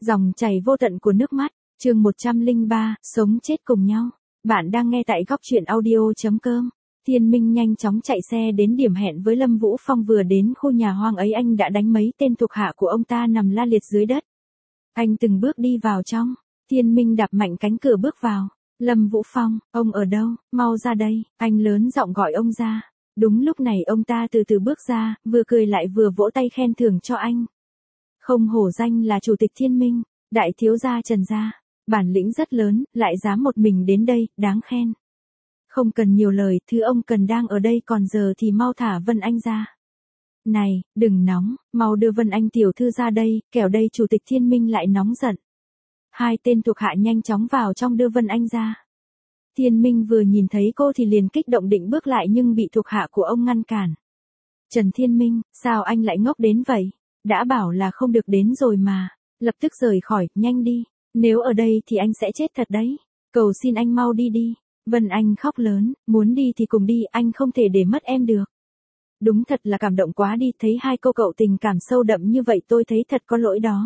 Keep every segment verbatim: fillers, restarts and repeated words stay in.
Dòng chảy vô tận của nước mắt, chương một trăm lẻ ba, sống chết cùng nhau. Bạn đang nghe tại góc truyện audio chấm com. Thiên Minh nhanh chóng chạy xe đến điểm hẹn với Lâm Vũ Phong, vừa đến khu nhà hoang ấy anh đã đánh mấy tên thuộc hạ của ông ta nằm la liệt dưới đất. Anh từng bước đi vào trong, Thiên Minh đạp mạnh cánh cửa bước vào. Lâm Vũ Phong, ông ở đâu, mau ra đây, anh lớn giọng gọi ông ra. Đúng lúc này ông ta từ từ bước ra, vừa cười lại vừa vỗ tay khen thưởng cho anh. Không hổ danh là chủ tịch Thiên Minh, đại thiếu gia Trần gia, bản lĩnh rất lớn, lại dám một mình đến đây, đáng khen. Không cần nhiều lời, thứ ông cần đang ở đây, còn giờ thì mau thả Vân Anh ra. Này, đừng nóng, mau đưa Vân Anh tiểu thư ra đây, kẻo đây chủ tịch Thiên Minh lại nóng giận. Hai tên thuộc hạ nhanh chóng vào trong đưa Vân Anh ra. Thiên Minh vừa nhìn thấy cô thì liền kích động định bước lại nhưng bị thuộc hạ của ông ngăn cản. Trần Thiên Minh, sao anh lại ngốc đến vậy? Đã bảo là không được đến rồi mà, lập tức rời khỏi, nhanh đi, nếu ở đây thì anh sẽ chết thật đấy, cầu xin anh mau đi đi. Vân Anh khóc lớn, muốn đi thì cùng đi, anh không thể để mất em được. Đúng thật là cảm động quá đi, thấy hai cô cậu tình cảm sâu đậm như vậy tôi thấy thật có lỗi đó.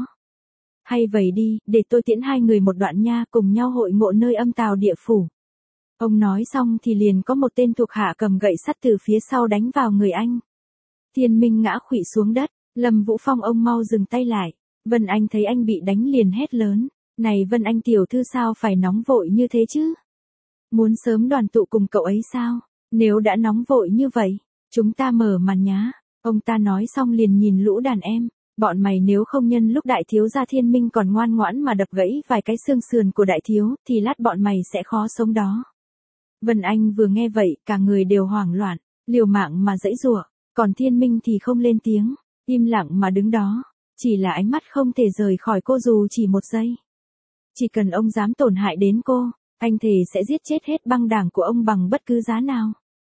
Hay vậy đi, để tôi tiễn hai người một đoạn nha, cùng nhau hội ngộ nơi âm tào địa phủ. Ông nói xong thì liền có một tên thuộc hạ cầm gậy sắt từ phía sau đánh vào người anh. Thiên Minh ngã khuỵu xuống đất. Lâm Vũ Phong, ông mau dừng tay lại. Vân Anh thấy anh bị đánh liền hét lớn. Này Vân Anh tiểu thư, sao phải nóng vội như thế chứ? Muốn sớm đoàn tụ cùng cậu ấy sao? Nếu đã nóng vội như vậy, chúng ta mở màn nhá. Ông ta nói xong liền nhìn lũ đàn em. Bọn mày nếu không nhân lúc đại thiếu gia Thiên Minh còn ngoan ngoãn mà đập gãy vài cái xương sườn của đại thiếu, thì lát bọn mày sẽ khó sống đó. Vân Anh vừa nghe vậy, cả người đều hoảng loạn, liều mạng mà giãy giụa, còn Thiên Minh thì không lên tiếng. Im lặng mà đứng đó, chỉ là ánh mắt không thể rời khỏi cô dù chỉ một giây. Chỉ cần ông dám tổn hại đến cô, anh thề sẽ giết chết hết băng đảng của ông bằng bất cứ giá nào.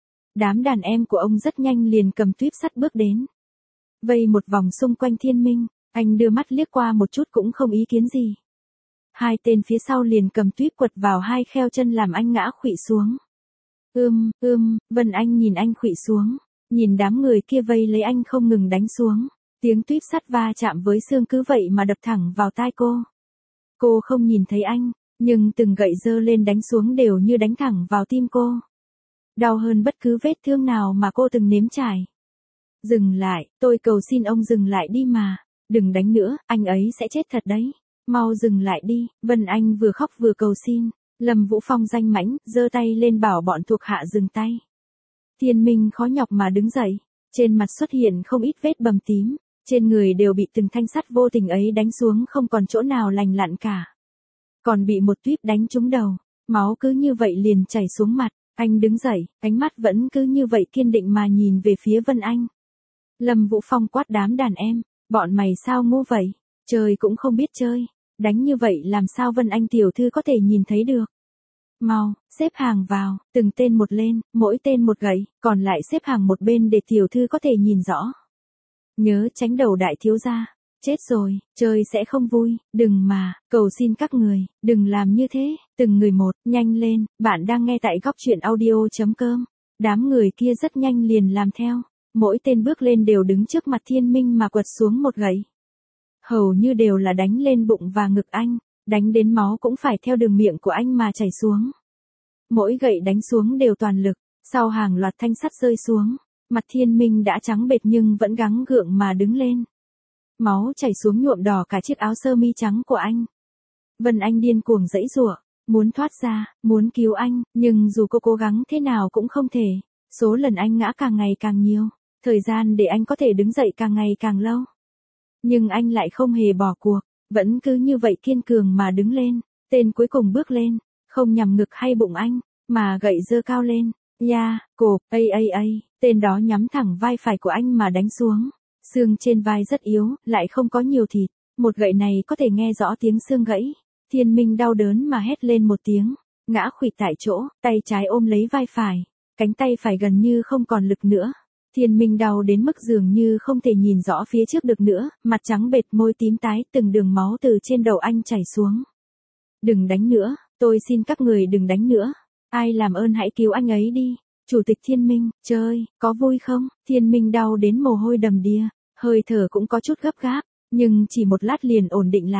Đám đàn em của ông rất nhanh liền cầm tuyếp sắt bước đến. Vây một vòng xung quanh Thiên Minh, anh đưa mắt liếc qua một chút cũng không ý kiến gì. Hai tên phía sau liền cầm tuyếp quật vào hai kheo chân làm anh ngã khuỵu xuống. Ưm, ưm, Vân Anh nhìn anh khuỵu xuống. Nhìn đám người kia vây lấy anh không ngừng đánh xuống, tiếng tuyếp sắt va chạm với xương cứ vậy mà đập thẳng vào tai cô. Cô không nhìn thấy anh, nhưng từng gậy giơ lên đánh xuống đều như đánh thẳng vào tim cô. Đau hơn bất cứ vết thương nào mà cô từng nếm trải. Dừng lại, tôi cầu xin ông dừng lại đi mà, đừng đánh nữa, anh ấy sẽ chết thật đấy. Mau dừng lại đi, Vân Anh vừa khóc vừa cầu xin. Lâm Vũ Phong danh mãnh, giơ tay lên bảo bọn thuộc hạ dừng tay. Thiên Minh khó nhọc mà đứng dậy, trên mặt xuất hiện không ít vết bầm tím, trên người đều bị từng thanh sắt vô tình ấy đánh xuống không còn chỗ nào lành lặn cả. Còn bị một tuyếp đánh trúng đầu, máu cứ như vậy liền chảy xuống mặt, anh đứng dậy, ánh mắt vẫn cứ như vậy kiên định mà nhìn về phía Vân Anh. Lâm Vũ Phong quát đám đàn em, bọn mày sao ngu vậy, chơi cũng không biết chơi, đánh như vậy làm sao Vân Anh tiểu thư có thể nhìn thấy được. Mau, xếp hàng vào, từng tên một lên, mỗi tên một gậy, còn lại xếp hàng một bên để tiểu thư có thể nhìn rõ. Nhớ tránh đầu đại thiếu gia, chết rồi, chơi sẽ không vui, đừng mà, cầu xin các người, đừng làm như thế, từng người một, nhanh lên, bạn đang nghe tại góc truyện audio chấm com. Đám người kia rất nhanh liền làm theo, mỗi tên bước lên đều đứng trước mặt Thiên Minh mà quật xuống một gậy. Hầu như đều là đánh lên bụng và ngực anh. Đánh đến máu cũng phải theo đường miệng của anh mà chảy xuống. Mỗi gậy đánh xuống đều toàn lực, sau hàng loạt thanh sắt rơi xuống, mặt Thiên Minh đã trắng bệch nhưng vẫn gắng gượng mà đứng lên. Máu chảy xuống nhuộm đỏ cả chiếc áo sơ mi trắng của anh. Vân Anh điên cuồng giãy giụa, muốn thoát ra, muốn cứu anh, nhưng dù cô cố gắng thế nào cũng không thể. Số lần anh ngã càng ngày càng nhiều, thời gian để anh có thể đứng dậy càng ngày càng lâu. Nhưng anh lại không hề bỏ cuộc. Vẫn cứ như vậy kiên cường mà đứng lên, tên cuối cùng bước lên, không nhằm ngực hay bụng anh, mà gậy giơ cao lên, ya, cộp, ây ây ây, tên đó nhắm thẳng vai phải của anh mà đánh xuống. Xương trên vai rất yếu, lại không có nhiều thịt, một gậy này có thể nghe rõ tiếng xương gãy. Thiên Minh đau đớn mà hét lên một tiếng, ngã khuỵu tại chỗ, tay trái ôm lấy vai phải, cánh tay phải gần như không còn lực nữa. Thiên Minh đau đến mức dường như không thể nhìn rõ phía trước được nữa, mặt trắng bệch, môi tím tái, từng đường máu từ trên đầu anh chảy xuống. Đừng đánh nữa, tôi xin các người đừng đánh nữa. Ai làm ơn hãy cứu anh ấy đi. Chủ tịch Thiên Minh, chơi, có vui không? Thiên Minh đau đến mồ hôi đầm đìa, hơi thở cũng có chút gấp gáp, nhưng chỉ một lát liền ổn định lại.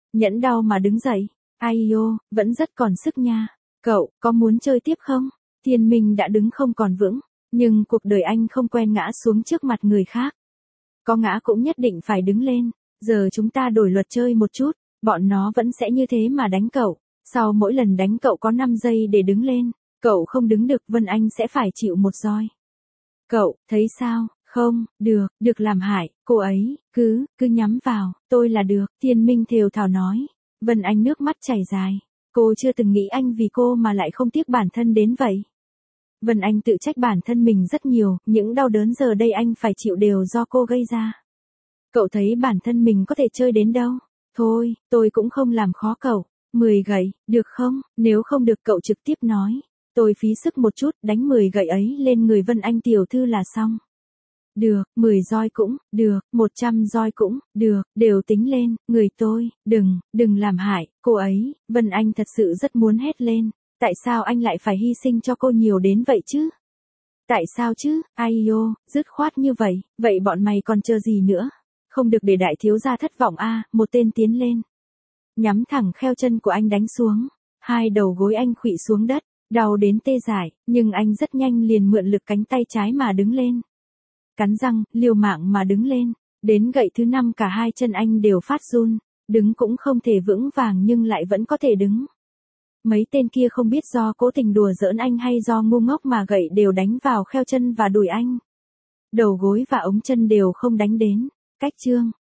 nhẫn đau mà đứng dậy. Ai ô, vẫn rất còn sức nha. Cậu, có muốn chơi tiếp không? Thiên Minh đã đứng không còn vững, nhưng cuộc đời anh không quen ngã xuống trước mặt người khác. Có ngã cũng nhất định phải đứng lên. Giờ chúng ta đổi luật chơi một chút, bọn nó vẫn sẽ như thế mà đánh cậu. Sau mỗi lần đánh cậu có năm giây để đứng lên, cậu không đứng được Vân Anh sẽ phải chịu một roi. Cậu, thấy sao? Không, được, được làm hại, cô ấy, cứ, cứ nhắm vào, tôi là được, Thiên Minh thều thào nói. Vân Anh nước mắt chảy dài, cô chưa từng nghĩ anh vì cô mà lại không tiếc bản thân đến vậy. Vân Anh tự trách bản thân mình rất nhiều, những đau đớn giờ đây anh phải chịu đều do cô gây ra. Cậu thấy bản thân mình có thể chơi đến đâu? Thôi, tôi cũng không làm khó cậu. mười gậy, được không? Nếu không được cậu trực tiếp nói. Tôi phí sức một chút, đánh mười gậy ấy lên người Vân Anh tiểu thư là xong. Được, mười roi cũng, được, một trăm roi cũng, được, đều tính lên, người tôi, đừng, đừng làm hại, cô ấy. Vân Anh thật sự rất muốn hét lên. Tại sao anh lại phải hy sinh cho cô nhiều đến vậy chứ? Tại sao chứ? Ai ô, dứt khoát như vậy, vậy bọn mày còn chờ gì nữa? Không được để đại thiếu gia thất vọng a. Một tên tiến lên. Nhắm thẳng kheo chân của anh đánh xuống. Hai đầu gối anh khuỵu xuống đất, đau đến tê dại, nhưng anh rất nhanh liền mượn lực cánh tay trái mà đứng lên. Cắn răng, liều mạng mà đứng lên. Đến gậy thứ năm cả hai chân anh đều phát run, đứng cũng không thể vững vàng nhưng lại vẫn có thể đứng. Mấy tên kia không biết do cố tình đùa giỡn anh hay do ngu ngốc mà gậy đều đánh vào kheo chân và đùi anh. Đầu gối và ống chân đều không đánh đến. Cách chương